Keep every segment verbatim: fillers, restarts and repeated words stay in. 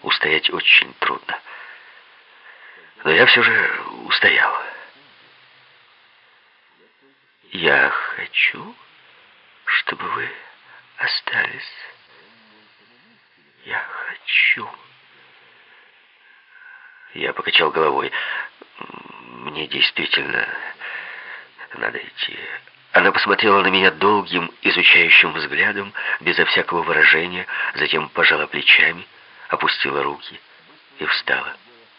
устоять очень трудно. Но я все же устоял. «Я хочу, чтобы вы остались. Я хочу». Я покачал головой. «Мне действительно надо идти». Она посмотрела на меня долгим, изучающим взглядом, безо всякого выражения, затем пожала плечами, опустила руки и встала.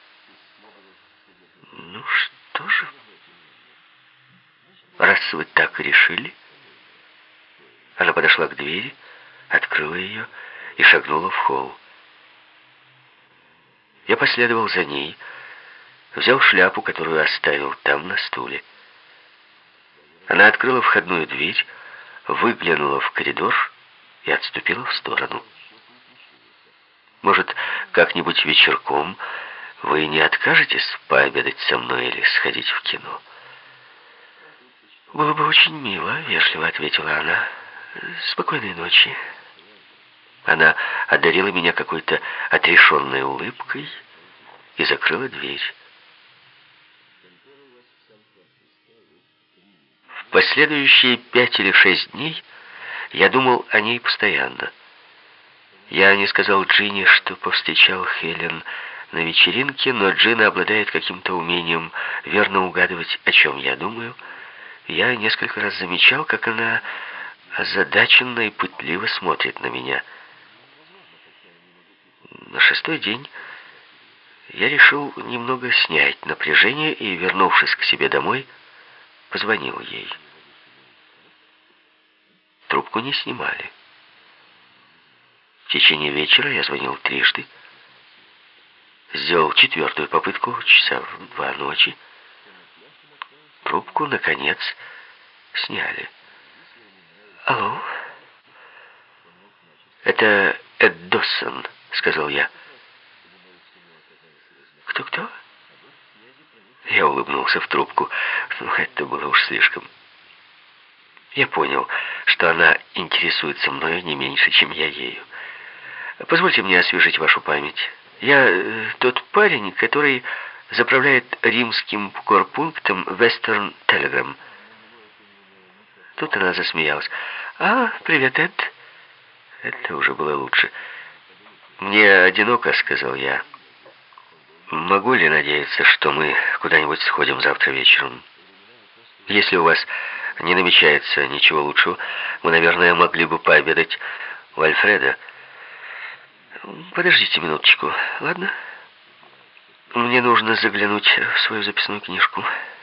«Ну что же, раз вы так решили...» Она подошла к двери, открыла ее и шагнула в холл. Я последовал за ней, взял шляпу, которую оставил там на стуле. Она открыла входную дверь, выглянула в коридор и отступила в сторону. «Может, как-нибудь вечерком вы не откажетесь пообедать со мной или сходить в кино?» «Было бы очень мило», — вежливо ответила она. «Спокойной ночи». Она одарила меня какой-то отрешенной улыбкой и закрыла дверь. В последующие пять или шесть дней я думал о ней постоянно. Я не сказал Джинни, что повстречал Хелен на вечеринке, но Джина обладает каким-то умением верно угадывать, о чем я думаю. Я несколько раз замечал, как она озадаченно и пытливо смотрит на меня. На шестой день я решил немного снять напряжение и, вернувшись к себе домой, позвонил ей. Трубку не снимали. В течение вечера я звонил трижды. Сделал четвертую попытку часа в два ночи. Трубку, наконец, сняли. «Алло?» «Это Эд Доссон», — сказал я. «Кто-кто?» Я улыбнулся в трубку. Ну, это было уж слишком. Я понял, что она интересуется мною не меньше, чем я ею. «Позвольте мне освежить вашу память. Я э, тот парень, который заправляет римским корпунктом Western Telegram». Тут она засмеялась. «А, привет, Эд». Это уже было лучше. «Мне одиноко», — сказал я. «Могу ли надеяться, что мы куда-нибудь сходим завтра вечером? Если у вас не намечается ничего лучшего, мы, наверное, могли бы пообедать у Альфреда». «Подождите минуточку, ладно? Мне нужно заглянуть в свою записную книжку».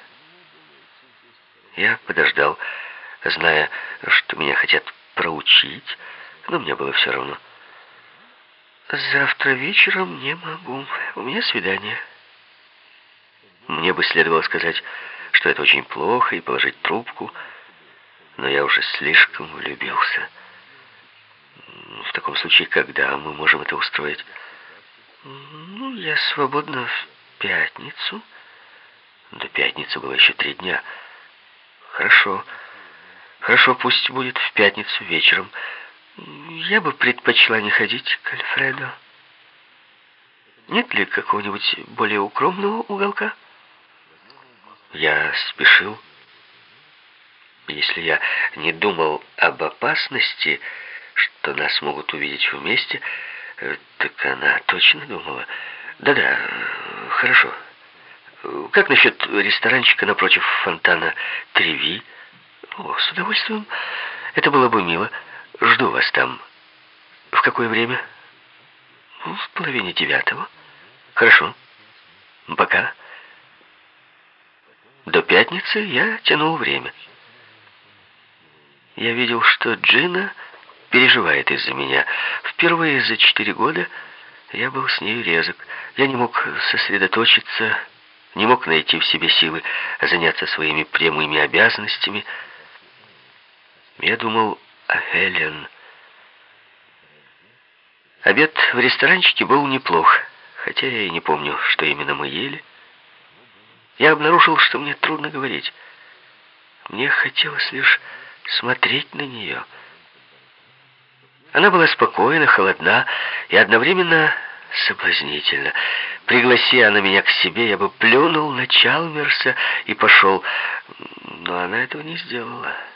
Я подождал, зная, что меня хотят проучить, но мне было все равно. «Завтра вечером не могу. У меня свидание». Мне бы следовало сказать, что это очень плохо, и положить трубку, но я уже слишком влюбился. В таком случае, когда мы можем это устроить? «Ну, я свободна в пятницу». До пятницы было еще три дня. «Хорошо. Хорошо, пусть будет в пятницу вечером. Я бы предпочла не ходить к Альфреду. Нет ли какого-нибудь более укромного уголка?» Я спешил. Если я не думал об опасности, что нас могут увидеть вместе, так она точно думала. «Да-да, хорошо. Как насчет ресторанчика напротив фонтана Треви?» «О, с удовольствием. Это было бы мило. Жду вас там. В какое время?» «В половине девятого». «Хорошо. Пока». До пятницы я тянул время. Я видел, что Джина переживает из-за меня. Впервые за четыре года я был с ней резок. Я не мог сосредоточиться, не мог найти в себе силы заняться своими прямыми обязанностями. Я думал о Хелен. Обед в ресторанчике был неплох, хотя я и не помню, что именно мы ели. Я обнаружил, что мне трудно говорить. Мне хотелось лишь смотреть на нее. Она была спокойна, холодна и одновременно Соблазнительно. Пригласи она меня к себе, я бы плюнул на Чалмерса и пошел. Но она этого не сделала.